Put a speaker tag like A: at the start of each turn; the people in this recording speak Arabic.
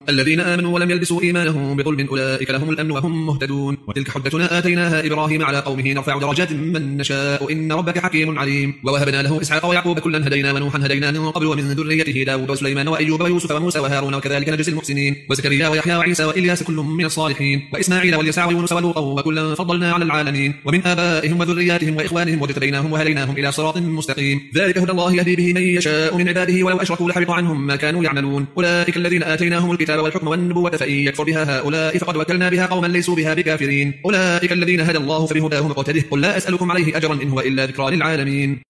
A: الذين آمنوا ولم يلبسوا إيمانهم بظلم أولئك لهم الأمن وهم مهتدون. وتلك حجتنا آتيناها إبراهيم على قومه نرفع درجات من نشاء إن ربك حكيم عليم. ووهبنا له إسحاق ويعقوب كلا هدينا ونوحا هدينا من قبل ومن ذريته داود وسليمان وأيوب ويوسف وموسى وهارون وكذلك نجزي المحسنين. وزكريا ويحيى وعيسى وإلياس كل من الصالحين. وإسماعيل واليسع ويونس ولوطا وكلا فضلنا على العالمين. ومن آبائهم وذرياتهم وإخوانهم واجتبيناهم وهديناهم إلى صراط مستقيم. ذلك هدى الله يهدي به من يشاء من عباده ولو أشركوا لحبط عنهم ما كانوا يعملون. أولئك الذين آتيناهم الكتاب والحكم والنبوة فإن يكفر بها هؤلاء فقد وكلنا بها قوما ليسوا بها بكافرين. أولئك الذين هدى الله فبهداه مقتده. قل لا أسألكم عليه أجرا إن هو إلا ذكرى للعالمين.